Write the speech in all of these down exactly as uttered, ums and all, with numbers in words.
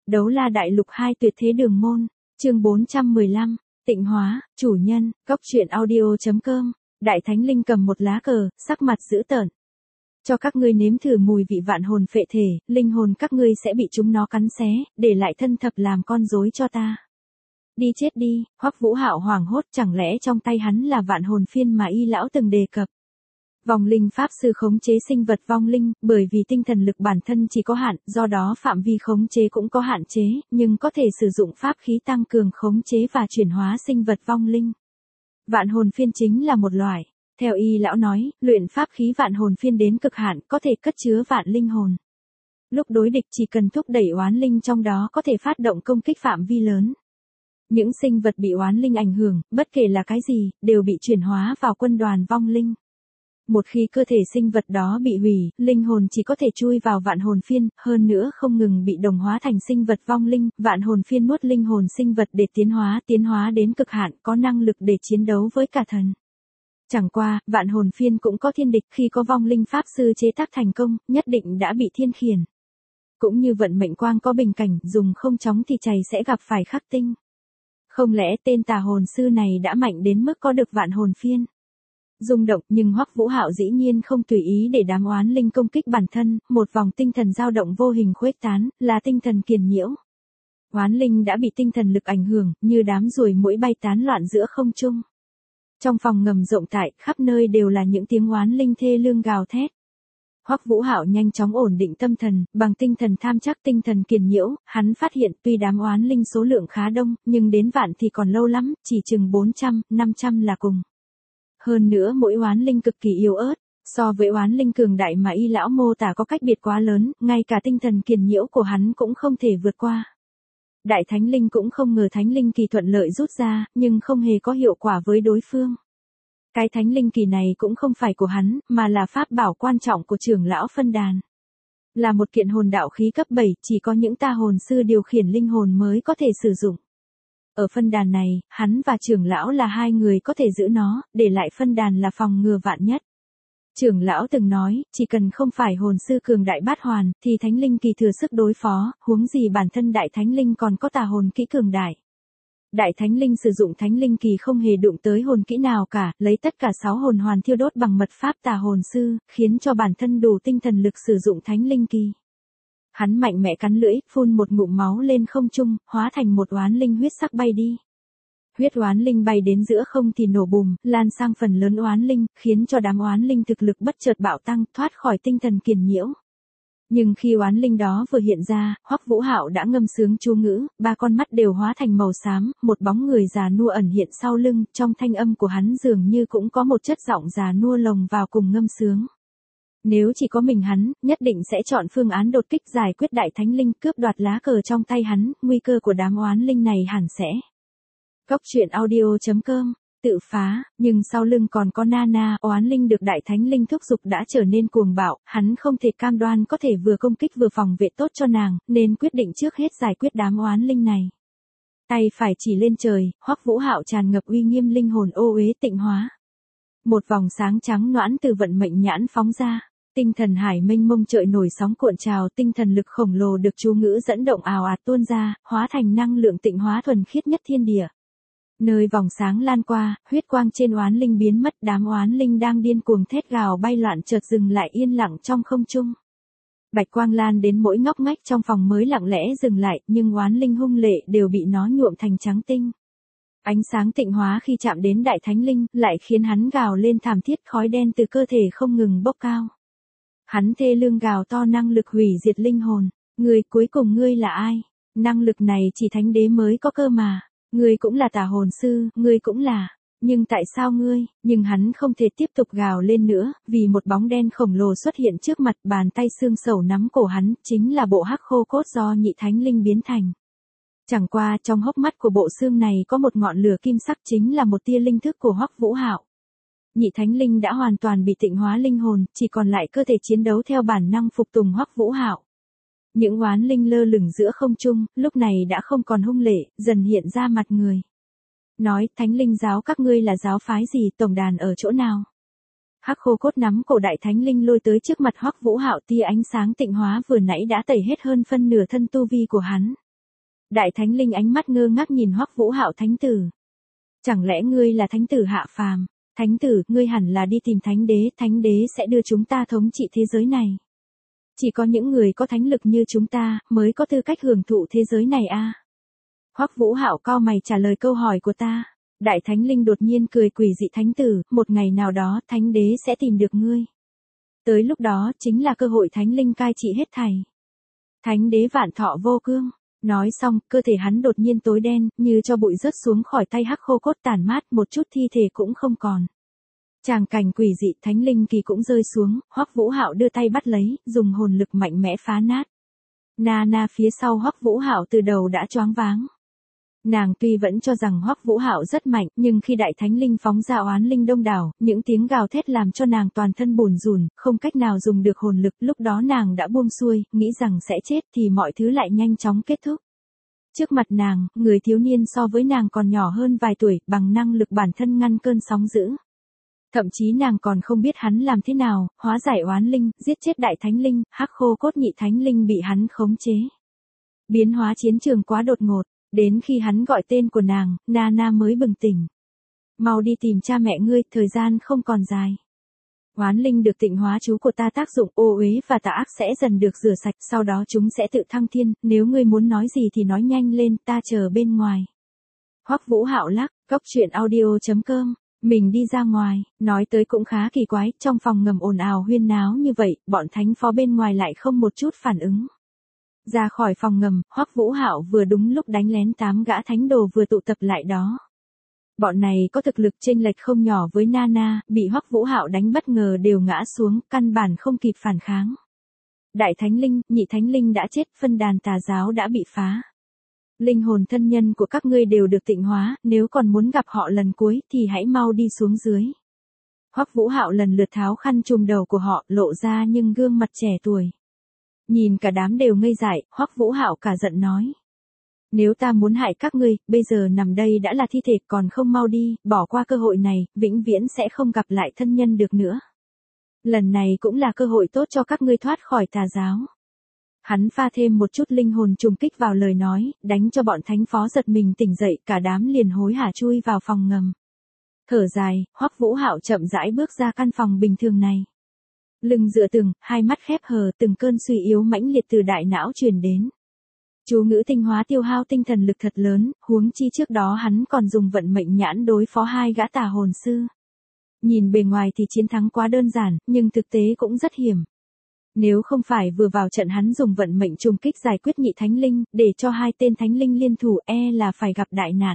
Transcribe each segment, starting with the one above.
Đấu La Đại Lục hai Tuyệt Thế Đường Môn, chương bốn trăm mười lăm, Tịnh Hóa, chủ nhân, cốc truyện audio chấm com. Đại Thánh Linh cầm một lá cờ, sắc mặt dữ tợn. Cho các ngươi nếm thử mùi vị vạn hồn phệ thể, linh hồn các ngươi sẽ bị chúng nó cắn xé, để lại thân thập làm con rối cho ta. Đi chết đi, Hoắc Vũ Hạo hoảng hốt, chẳng lẽ trong tay hắn là vạn hồn phiên mà Y lão từng đề cập. Vong linh pháp sư khống chế sinh vật vong linh, bởi vì tinh thần lực bản thân chỉ có hạn, do đó phạm vi khống chế cũng có hạn chế, nhưng có thể sử dụng pháp khí tăng cường khống chế và chuyển hóa sinh vật vong linh. Vạn hồn phiên chính là một loại. Theo Y lão nói, luyện pháp khí vạn hồn phiên đến cực hạn có thể cất chứa vạn linh hồn. Lúc đối địch chỉ cần thúc đẩy oán linh trong đó có thể phát động công kích phạm vi lớn. Những sinh vật bị oán linh ảnh hưởng, bất kể là cái gì, đều bị chuyển hóa vào quân đoàn vong linh. Một khi cơ thể sinh vật đó bị hủy, linh hồn chỉ có thể chui vào vạn hồn phiên, hơn nữa không ngừng bị đồng hóa thành sinh vật vong linh, vạn hồn phiên nuốt linh hồn sinh vật để tiến hóa, tiến hóa đến cực hạn, có năng lực để chiến đấu với cả thần. Chẳng qua, vạn hồn phiên cũng có thiên địch, khi có vong linh pháp sư chế tác thành công, nhất định đã bị thiên khiển. Cũng như vận mệnh quang có bình cảnh, dùng không chóng thì chày sẽ gặp phải khắc tinh. Không lẽ tên tà hồn sư này đã mạnh đến mức có được vạn hồn phiên? Rung động, nhưng Hoắc Vũ Hạo dĩ nhiên không tùy ý để đám oán linh công kích bản thân, một vòng tinh thần dao động vô hình khuếch tán, là tinh thần kiền nhiễu. Oán linh đã bị tinh thần lực ảnh hưởng, như đám ruồi muỗi bay tán loạn giữa không trung. Trong phòng ngầm rộng tại, khắp nơi đều là những tiếng oán linh thê lương gào thét. Hoắc Vũ Hạo nhanh chóng ổn định tâm thần, bằng tinh thần tham chắc tinh thần kiền nhiễu, hắn phát hiện tuy đám oán linh số lượng khá đông, nhưng đến vạn thì còn lâu lắm, chỉ chừng bốn trăm, năm trăm là cùng. Hơn nữa mỗi oán linh cực kỳ yếu ớt, so với oán linh cường đại mà Y lão mô tả có cách biệt quá lớn, ngay cả tinh thần kiền nhiễu của hắn cũng không thể vượt qua. Đại Thánh Linh cũng không ngờ Thánh Linh kỳ thuận lợi rút ra, nhưng không hề có hiệu quả với đối phương. Cái Thánh Linh kỳ này cũng không phải của hắn, mà là pháp bảo quan trọng của trưởng lão phân đàn. Là một kiện hồn đạo khí cấp bảy, chỉ có những tà hồn sư điều khiển linh hồn mới có thể sử dụng. Ở phân đàn này, hắn và trưởng lão là hai người có thể giữ nó, để lại phân đàn là phòng ngừa vạn nhất. Trưởng lão từng nói, chỉ cần không phải hồn sư cường đại bát hoàn, thì thánh linh kỳ thừa sức đối phó, huống gì bản thân đại thánh linh còn có tà hồn kỹ cường đại. Đại thánh linh sử dụng thánh linh kỳ không hề đụng tới hồn kỹ nào cả, lấy tất cả sáu hồn hoàn thiêu đốt bằng mật pháp tà hồn sư, khiến cho bản thân đủ tinh thần lực sử dụng thánh linh kỳ. Hắn mạnh mẽ cắn lưỡi, phun một ngụm máu lên không trung, hóa thành một oán linh huyết sắc bay đi. Huyết oán linh bay đến giữa không thì nổ bùm, lan sang phần lớn oán linh, khiến cho đám oán linh thực lực bất chợt bạo tăng, thoát khỏi tinh thần kiền nhiễu. Nhưng khi oán linh đó vừa hiện ra, Hoắc Vũ Hạo đã ngâm sướng chú ngữ, ba con mắt đều hóa thành màu xám, một bóng người già nua ẩn hiện sau lưng, trong thanh âm của hắn dường như cũng có một chất giọng già nua lồng vào cùng ngâm sướng. Nếu chỉ có mình hắn, nhất định sẽ chọn phương án đột kích giải quyết đại thánh linh, cướp đoạt lá cờ trong tay hắn, nguy cơ của đám oán linh này hẳn sẽ. Cốc truyện audio chấm com, tự phá, nhưng sau lưng còn có Nana, oán linh được đại thánh linh thúc giục đã trở nên cuồng bạo, hắn không thể cam đoan có thể vừa công kích vừa phòng vệ tốt cho nàng, nên quyết định trước hết giải quyết đám oán linh này. Tay phải chỉ lên trời, Hoắc Vũ Hạo tràn ngập uy nghiêm linh hồn ô uế tịnh hóa. Một vòng sáng trắng noãn từ vận mệnh nhãn phóng ra. Tinh thần hải mênh mông trợi nổi sóng cuộn trào, tinh thần lực khổng lồ được chú ngữ dẫn động ào ạt tuôn ra, hóa thành năng lượng tịnh hóa thuần khiết nhất thiên địa. Nơi vòng sáng lan qua, huyết quang trên oán linh biến mất, đám oán linh đang điên cuồng thét gào bay loạn chợt dừng lại yên lặng trong không trung. Bạch quang lan đến mỗi ngóc ngách trong phòng mới lặng lẽ dừng lại, nhưng oán linh hung lệ đều bị nó nhuộm thành trắng tinh. Ánh sáng tịnh hóa khi chạm đến đại thánh linh, lại khiến hắn gào lên thảm thiết, khói đen từ cơ thể không ngừng bốc cao. Hắn thê lương gào to năng lực hủy diệt linh hồn. Người cuối cùng ngươi là ai? Năng lực này chỉ thánh đế mới có cơ mà. Ngươi cũng là tà hồn sư, ngươi cũng là. Nhưng tại sao ngươi? Nhưng hắn không thể tiếp tục gào lên nữa, vì một bóng đen khổng lồ xuất hiện trước mặt, bàn tay xương sầu nắm cổ hắn, chính là bộ hắc khô cốt do nhị thánh linh biến thành. Chẳng qua trong hốc mắt của bộ xương này có một ngọn lửa kim sắc, chính là một tia linh thức của Hoắc Vũ Hạo. Nhị thánh linh đã hoàn toàn bị tịnh hóa linh hồn, chỉ còn lại cơ thể chiến đấu theo bản năng phục tùng Hoắc Vũ Hạo. Những oán linh lơ lửng giữa không trung, lúc này đã không còn hung lệ, dần hiện ra mặt người. Nói, thánh linh giáo các ngươi là giáo phái gì, tổng đàn ở chỗ nào? Hắc khô cốt nắm cổ đại thánh linh lôi tới trước mặt Hoắc Vũ Hạo, tia ánh sáng tịnh hóa vừa nãy đã tẩy hết hơn phân nửa thân tu vi của hắn. Đại Thánh Linh ánh mắt ngơ ngác nhìn Hoắc Vũ Hạo thánh tử. Chẳng lẽ ngươi là thánh tử hạ phàm? Thánh tử, ngươi hẳn là đi tìm thánh đế, thánh đế sẽ đưa chúng ta thống trị thế giới này. Chỉ có những người có thánh lực như chúng ta, mới có tư cách hưởng thụ thế giới này a. À? Hoắc Vũ Hạo cau mày trả lời câu hỏi của ta. Đại Thánh Linh đột nhiên cười quỷ dị, thánh tử, một ngày nào đó thánh đế sẽ tìm được ngươi. Tới lúc đó chính là cơ hội thánh linh cai trị hết thảy. Thánh đế vạn thọ vô cương. Nói xong, cơ thể hắn đột nhiên tối đen, như cho bụi rớt xuống khỏi tay hắc khô cốt tàn mát, một chút thi thể cũng không còn. Tràng cảnh quỷ dị, thánh linh kỳ cũng rơi xuống, Hoắc Vũ Hạo đưa tay bắt lấy, dùng hồn lực mạnh mẽ phá nát. Nana phía sau Hoắc Vũ Hạo từ đầu đã choáng váng. Nàng tuy vẫn cho rằng Hoắc Vũ Hạo rất mạnh, nhưng khi đại thánh linh phóng ra oán linh đông đảo, những tiếng gào thét làm cho nàng toàn thân bùn rùn, không cách nào dùng được hồn lực, lúc đó nàng đã buông xuôi, nghĩ rằng sẽ chết thì mọi thứ lại nhanh chóng kết thúc. Trước mặt nàng, người thiếu niên so với nàng còn nhỏ hơn vài tuổi, bằng năng lực bản thân ngăn cơn sóng dữ. Thậm chí nàng còn không biết hắn làm thế nào, hóa giải oán linh, giết chết đại thánh linh, hắc khô cốt nhị thánh linh bị hắn khống chế. Biến hóa chiến trường quá đột ngột. Đến khi hắn gọi tên của nàng, Nana mới bừng tỉnh. Mau đi tìm cha mẹ ngươi, thời gian không còn dài. Oán linh được tịnh hóa chú của ta tác dụng, ô uế và tà ác sẽ dần được rửa sạch, sau đó chúng sẽ tự thăng thiên, nếu ngươi muốn nói gì thì nói nhanh lên, ta chờ bên ngoài. Hoắc Vũ Hạo lắc, góc truyện audio chấm com, mình đi ra ngoài, nói tới cũng khá kỳ quái, trong phòng ngầm ồn ào huyên náo như vậy, bọn thánh phó bên ngoài lại không một chút phản ứng. Ra khỏi phòng ngầm, Hoắc Vũ Hạo vừa đúng lúc đánh lén tám gã thánh đồ vừa tụ tập lại đó. Bọn này có thực lực chênh lệch không nhỏ với Nana, bị Hoắc Vũ Hạo đánh bất ngờ đều ngã xuống, căn bản không kịp phản kháng. Đại thánh linh, nhị thánh linh đã chết, phân đàn tà giáo đã bị phá. Linh hồn thân nhân của các ngươi đều được tịnh hóa, nếu còn muốn gặp họ lần cuối thì hãy mau đi xuống dưới. Hoắc Vũ Hạo lần lượt tháo khăn trùm đầu của họ, lộ ra nhưng gương mặt trẻ tuổi. Nhìn cả đám đều ngây dại, Hoắc Vũ Hạo cả giận nói. Nếu ta muốn hại các ngươi, bây giờ nằm đây đã là thi thể, còn không mau đi, bỏ qua cơ hội này, vĩnh viễn sẽ không gặp lại thân nhân được nữa. Lần này cũng là cơ hội tốt cho các ngươi thoát khỏi tà giáo. Hắn pha thêm một chút linh hồn trùng kích vào lời nói, đánh cho bọn thánh phó giật mình tỉnh dậy, cả đám liền hối hả chui vào phòng ngầm. Thở dài, Hoắc Vũ Hạo chậm rãi bước ra căn phòng bình thường này. Lưng dựa tường, hai mắt khép hờ, từng cơn suy yếu mãnh liệt từ đại não truyền đến. Chú ngữ tinh hóa tiêu hao tinh thần lực thật lớn, huống chi trước đó hắn còn dùng vận mệnh nhãn đối phó hai gã tà hồn sư. Nhìn bề ngoài thì chiến thắng quá đơn giản, nhưng thực tế cũng rất hiểm. Nếu không phải vừa vào trận hắn dùng vận mệnh trùng kích giải quyết nhị thánh linh, để cho hai tên thánh linh liên thủ, e là phải gặp đại nạn.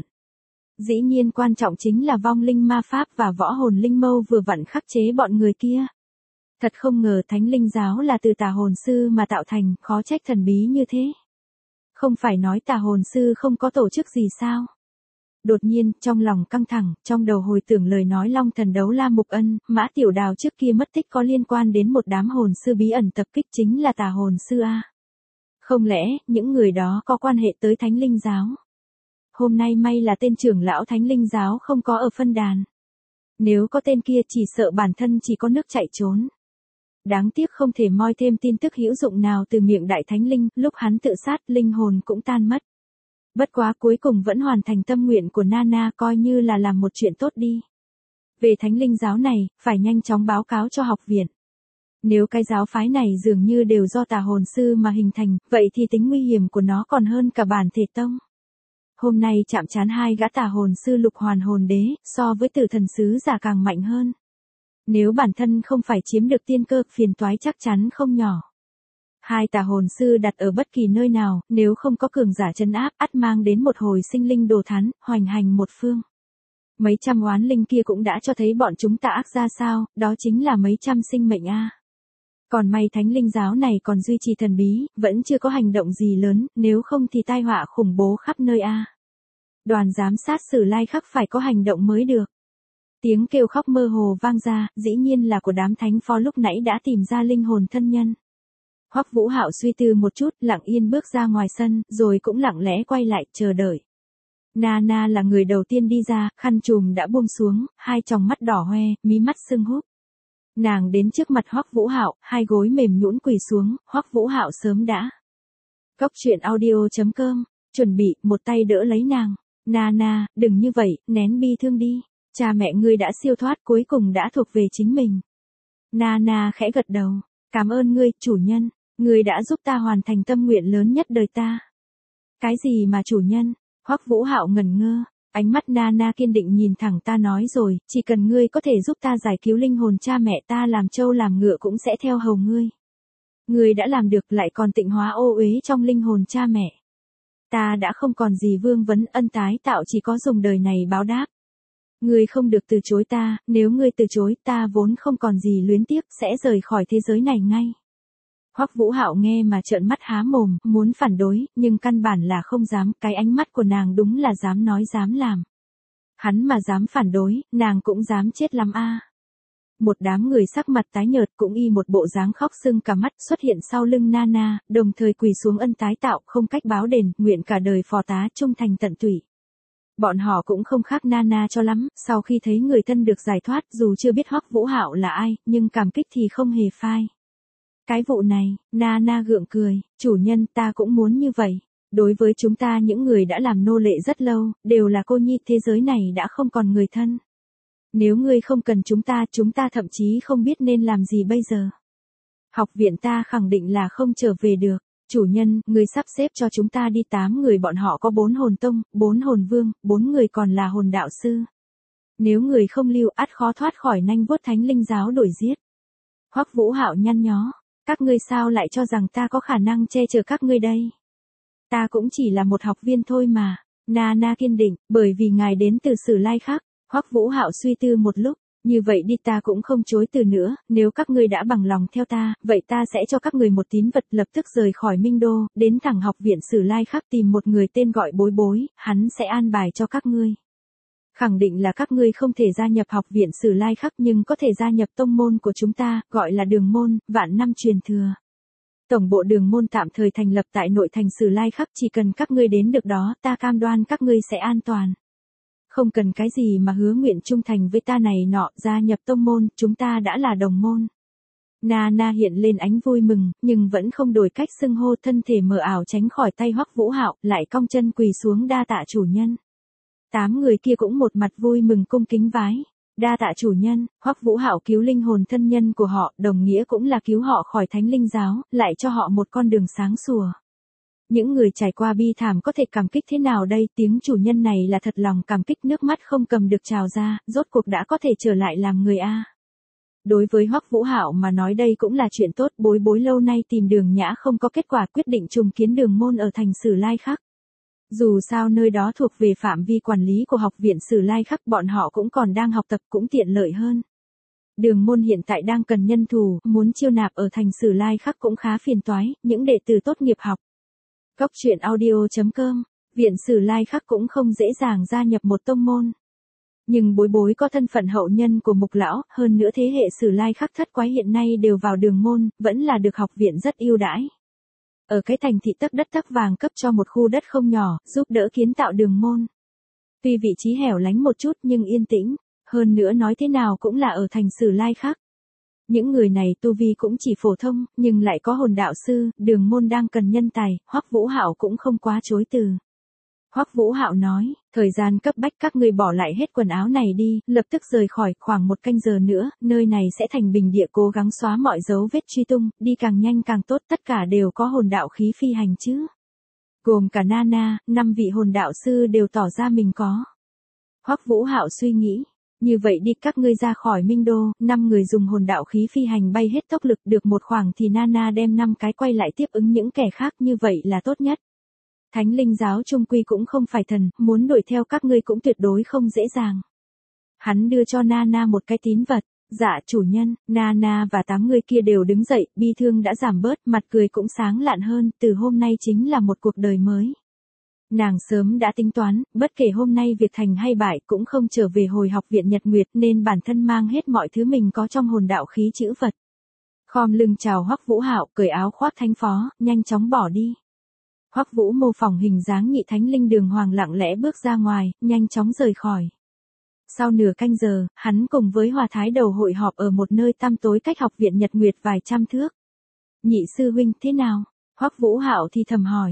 Dĩ nhiên quan trọng chính là vong linh ma pháp và võ hồn linh mâu vừa vặn khắc chế bọn người kia. Thật không ngờ thánh linh giáo là từ tà hồn sư mà tạo thành, khó trách thần bí như thế. Không phải nói tà hồn sư không có tổ chức gì sao? Đột nhiên, trong lòng căng thẳng, trong đầu hồi tưởng lời nói Long Thần Đấu La Mục Ân, Mã Tiểu Đào trước kia mất tích có liên quan đến một đám hồn sư bí ẩn tập kích chính là tà hồn sư a. Không lẽ, những người đó có quan hệ tới thánh linh giáo? Hôm nay may là tên trưởng lão thánh linh giáo không có ở phân đàn. Nếu có tên kia chỉ sợ bản thân chỉ có nước chạy trốn. Đáng tiếc không thể moi thêm tin tức hữu dụng nào từ miệng đại thánh linh, lúc hắn tự sát linh hồn cũng tan mất. Bất quá cuối cùng vẫn hoàn thành tâm nguyện của Nana, coi như là làm một chuyện tốt đi. Về thánh linh giáo này, phải nhanh chóng báo cáo cho học viện. Nếu cái giáo phái này dường như đều do tà hồn sư mà hình thành, vậy thì tính nguy hiểm của nó còn hơn cả bản thể tông. Hôm nay chạm trán hai gã tà hồn sư lục hoàn hồn đế, so với tử thần sứ giả càng mạnh hơn. Nếu bản thân không phải chiếm được tiên cơ, phiền toái chắc chắn không nhỏ. Hai tà hồn sư đặt ở bất kỳ nơi nào, nếu không có cường giả trấn áp, ắt mang đến một hồi sinh linh đồ thán, hoành hành một phương. Mấy trăm oán linh kia cũng đã cho thấy bọn chúng tà ác ra sao, đó chính là mấy trăm sinh mệnh a. Còn may thánh linh giáo này còn duy trì thần bí, vẫn chưa có hành động gì lớn, nếu không thì tai họa khủng bố khắp nơi a. Đoàn giám sát Sử Lai Khắc phải có hành động mới được. Tiếng kêu khóc mơ hồ vang ra, dĩ nhiên là của đám thánh phó lúc nãy đã tìm ra linh hồn thân nhân. Hoắc Vũ Hạo suy tư một chút, lặng yên bước ra ngoài sân, rồi cũng lặng lẽ quay lại, chờ đợi. Nana là người đầu tiên đi ra, khăn trùm đã buông xuống, hai tròng mắt đỏ hoe, mí mắt sưng húp. Nàng đến trước mặt Hoắc Vũ Hạo, hai gối mềm nhũn quỳ xuống, Hoắc Vũ Hạo sớm đã. Góc truyện audio chấm com chuẩn bị, một tay đỡ lấy nàng. Nana, đừng như vậy, nén bi thương đi. Cha mẹ ngươi đã siêu thoát cuối cùng đã thuộc về chính mình. Nana khẽ gật đầu. Cảm ơn ngươi, chủ nhân. Ngươi đã giúp ta hoàn thành tâm nguyện lớn nhất đời ta. Cái gì mà chủ nhân? Hoắc Vũ Hạo ngẩn ngơ. Ánh mắt Nana kiên định nhìn thẳng ta nói rồi, chỉ cần ngươi có thể giúp ta giải cứu linh hồn cha mẹ ta làm trâu làm ngựa cũng sẽ theo hầu ngươi. Ngươi đã làm được lại còn tịnh hóa ô uế trong linh hồn cha mẹ. Ta đã không còn gì vương vấn, ân tái tạo chỉ có dùng đời này báo đáp. Ngươi không được từ chối ta, nếu ngươi từ chối ta vốn không còn gì luyến tiếc sẽ rời khỏi thế giới này ngay. Hoắc Vũ Hạo nghe mà trợn mắt há mồm, muốn phản đối, nhưng căn bản là không dám, cái ánh mắt của nàng đúng là dám nói dám làm. Hắn mà dám phản đối, nàng cũng dám chết lắm a. Một đám người sắc mặt tái nhợt cũng y một bộ dáng khóc sưng cả mắt xuất hiện sau lưng Nana, đồng thời quỳ xuống ân tái tạo, không cách báo đền, nguyện cả đời phò tá trung thành tận tụy. Bọn họ cũng không khác Nana cho lắm, sau khi thấy người thân được giải thoát, dù chưa biết Hoắc Vũ Hạo là ai, nhưng cảm kích thì không hề phai. Cái vụ này, Nana gượng cười, chủ nhân ta cũng muốn như vậy. Đối với chúng ta những người đã làm nô lệ rất lâu, đều là cô nhi, thế giới này đã không còn người thân. Nếu ngươi không cần chúng ta, chúng ta thậm chí không biết nên làm gì bây giờ. Học viện ta khẳng định là không trở về được. Chủ nhân, ngươi sắp xếp cho chúng ta đi tám người, bọn họ có bốn hồn tông, bốn hồn vương, bốn người còn là hồn đạo sư. Nếu người không lưu ắt khó thoát khỏi nanh vuốt thánh linh giáo đuổi giết. Hoắc Vũ Hạo nhăn nhó. Các ngươi sao lại cho rằng ta có khả năng che chở các ngươi đây? Ta cũng chỉ là một học viên thôi mà. Nana kiên định, bởi vì ngài đến từ Sử Lai khác. Hoắc Vũ Hạo suy tư một lúc, như vậy đi ta cũng không chối từ nữa, nếu các ngươi đã bằng lòng theo ta, vậy ta sẽ cho các ngươi một tín vật, lập tức rời khỏi Minh Đô, đến thẳng học viện Sử Lai khác tìm một người tên gọi Bối Bối, hắn sẽ an bài cho các ngươi. Khẳng định là các ngươi không thể gia nhập học viện Sử Lai khác nhưng có thể gia nhập tông môn của chúng ta, gọi là Đường môn, vạn năm truyền thừa. Tổng bộ Đường môn tạm thời thành lập tại nội thành Sử Lai khác, chỉ cần các ngươi đến được đó, ta cam đoan các ngươi sẽ an toàn. Không cần cái gì mà hứa nguyện trung thành với ta này nọ, gia nhập tông môn, chúng ta đã là đồng môn. Nana hiện lên ánh vui mừng, nhưng vẫn không đổi cách xưng hô, thân thể mờ ảo tránh khỏi tay Hoắc Vũ Hạo, lại cong chân quỳ xuống đa tạ chủ nhân. Tám người kia cũng một mặt vui mừng cung kính vái. Đa tạ chủ nhân, Hoắc Vũ Hạo cứu linh hồn thân nhân của họ, đồng nghĩa cũng là cứu họ khỏi thánh linh giáo, lại cho họ một con đường sáng sủa. Những người trải qua bi thảm có thể cảm kích thế nào đây, tiếng chủ nhân này là thật lòng cảm kích, nước mắt không cầm được trào ra, rốt cuộc đã có thể trở lại làm người a. Đối với Hoắc Vũ Hạo mà nói đây cũng là chuyện tốt, Bối Bối lâu nay tìm Đường Nhã không có kết quả, quyết định trùng kiến Đường môn ở thành Sử Lai khác. Dù sao nơi đó thuộc về phạm vi quản lý của học viện Sử Lai khác, bọn họ cũng còn đang học tập cũng tiện lợi hơn. Đường môn hiện tại đang cần nhân thủ, muốn chiêu nạp ở thành Sử Lai khác cũng khá phiền toái, những đệ tử tốt nghiệp học. Góc truyện audio chấm com, viện Sử Lai khác cũng không dễ dàng gia nhập một tông môn. Nhưng Bối Bối có thân phận hậu nhân của Mục lão, hơn nữa thế hệ Sử Lai khác thất quái hiện nay đều vào Đường môn, vẫn là được học viện rất ưu đãi. Ở cái thành thị tấc đất tấc vàng cấp cho một khu đất không nhỏ, giúp đỡ kiến tạo Đường môn. Tuy vị trí hẻo lánh một chút nhưng yên tĩnh, hơn nữa nói thế nào cũng là ở thành Sử Lai khác. Những người này tu vi cũng chỉ phổ thông, nhưng lại có hồn đạo sư, Đường môn đang cần nhân tài, Hoắc Vũ Hạo cũng không quá chối từ. Hoắc Vũ Hạo nói, thời gian cấp bách các ngươi bỏ lại hết quần áo này đi, lập tức rời khỏi, khoảng một canh giờ nữa, nơi này sẽ thành bình địa, cố gắng xóa mọi dấu vết truy tung, đi càng nhanh càng tốt, tất cả đều có hồn đạo khí phi hành chứ. Gồm cả Nana, năm vị hồn đạo sư đều tỏ ra mình có. Hoắc Vũ Hạo suy nghĩ, như vậy đi các ngươi ra khỏi Minh Đô, năm người dùng hồn đạo khí phi hành bay hết tốc lực được một khoảng thì Nana đem năm cái quay lại tiếp ứng những kẻ khác, như vậy là tốt nhất. Thánh linh giáo trung quy cũng không phải thần, muốn đuổi theo các ngươi cũng tuyệt đối không dễ dàng. Hắn đưa cho Nana một cái tín vật, dạ chủ nhân, Nana và tám người kia đều đứng dậy, bi thương đã giảm bớt, mặt cười cũng sáng lạn hơn, từ hôm nay chính là một cuộc đời mới. Nàng sớm đã tính toán, bất kể hôm nay việc thành hay bại cũng không trở về hồi học viện Nhật Nguyệt nên bản thân mang hết mọi thứ mình có trong hồn đạo khí chữ vật. Khom lưng chào Hoắc Vũ Hạo, cởi áo khoác thánh phó, nhanh chóng bỏ đi. Hoắc Vũ mô phỏng hình dáng nhị thánh linh Đường Hoàng lặng lẽ bước ra ngoài, nhanh chóng rời khỏi. Sau nửa canh giờ, hắn cùng với Hòa Thái Đầu hội họp ở một nơi tăm tối cách học viện Nhật Nguyệt vài trăm thước. Nhị sư huynh thế nào? Hoắc Vũ Hạo thì thầm hỏi.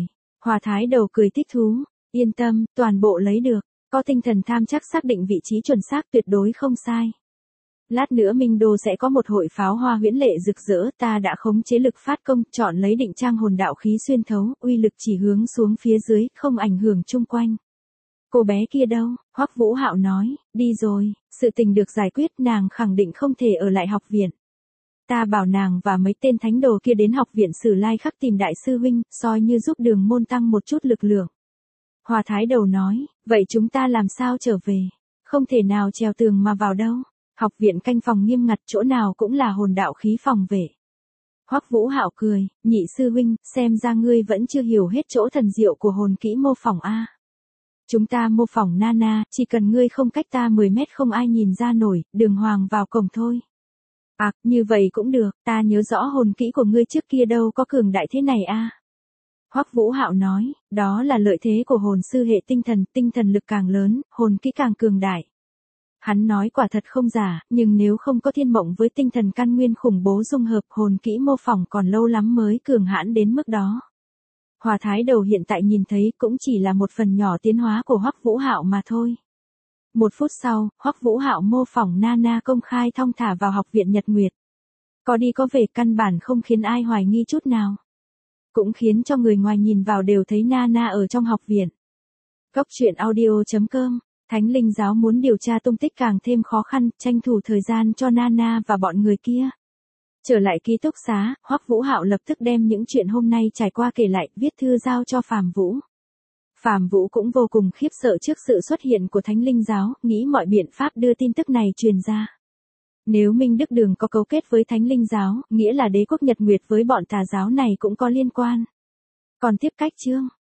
Hòa Thái Đầu cười thích thú, yên tâm, toàn bộ lấy được, có tinh thần tham chắc xác định vị trí chuẩn xác tuyệt đối không sai. Lát nữa Minh Đô sẽ có một hội pháo hoa huyễn lệ rực rỡ, ta đã khống chế lực phát công, chọn lấy định trang hồn đạo khí xuyên thấu, uy lực chỉ hướng xuống phía dưới, không ảnh hưởng chung quanh. Cô bé kia đâu? Hoắc Vũ Hạo nói, đi rồi, sự tình được giải quyết, nàng khẳng định không thể ở lại học viện. Ta bảo nàng và mấy tên thánh đồ kia đến học viện Sử Lai Khắc tìm đại sư huynh, soi như giúp Đường môn tăng một chút lực lượng. Hòa Thái Đầu nói, vậy chúng ta làm sao trở về? Không thể nào trèo tường mà vào đâu. Học viện canh phòng nghiêm ngặt, chỗ nào cũng là hồn đạo khí phòng vệ. Hoắc Vũ Hạo cười, nhị sư huynh, xem ra ngươi vẫn chưa hiểu hết chỗ thần diệu của hồn kỹ mô phỏng a. Chúng ta mô phỏng Nana, chỉ cần ngươi không cách ta mười mét không ai nhìn ra nổi, đường hoàng vào cổng thôi. À, như vậy cũng được, ta nhớ rõ hồn kỹ của ngươi trước kia đâu có cường đại thế này a. Hoắc Vũ Hạo nói, đó là lợi thế của hồn sư hệ tinh thần, tinh thần lực càng lớn, hồn kỹ càng cường đại. Hắn nói quả thật không giả, nhưng nếu không có thiên mộng với tinh thần căn nguyên khủng bố dung hợp, hồn kỹ mô phỏng còn lâu lắm mới cường hãn đến mức đó. Hòa Thái Đầu hiện tại nhìn thấy cũng chỉ là một phần nhỏ tiến hóa của Hoắc Vũ Hạo mà thôi. Một phút sau, Hoắc Vũ Hạo mô phỏng Nana công khai thong thả vào học viện Nhật Nguyệt. Có đi có về, căn bản không khiến ai hoài nghi chút nào. Cũng khiến cho người ngoài nhìn vào đều thấy Nana ở trong học viện. Cốc truyện audio chấm com. Thánh Linh Giáo muốn điều tra tung tích càng thêm khó khăn, tranh thủ thời gian cho Nana và bọn người kia. Trở lại ký túc xá, Hoắc Vũ Hạo lập tức đem những chuyện hôm nay trải qua kể lại, viết thư giao cho Phàm Vũ. Phàm Vũ cũng vô cùng khiếp sợ trước sự xuất hiện của Thánh Linh Giáo, nghĩ mọi biện pháp đưa tin tức này truyền ra. Nếu Minh Đức Đường có cấu kết với Thánh Linh Giáo, nghĩa là đế quốc Nhật Nguyệt với bọn tà giáo này cũng có liên quan. Còn tiếp cách chương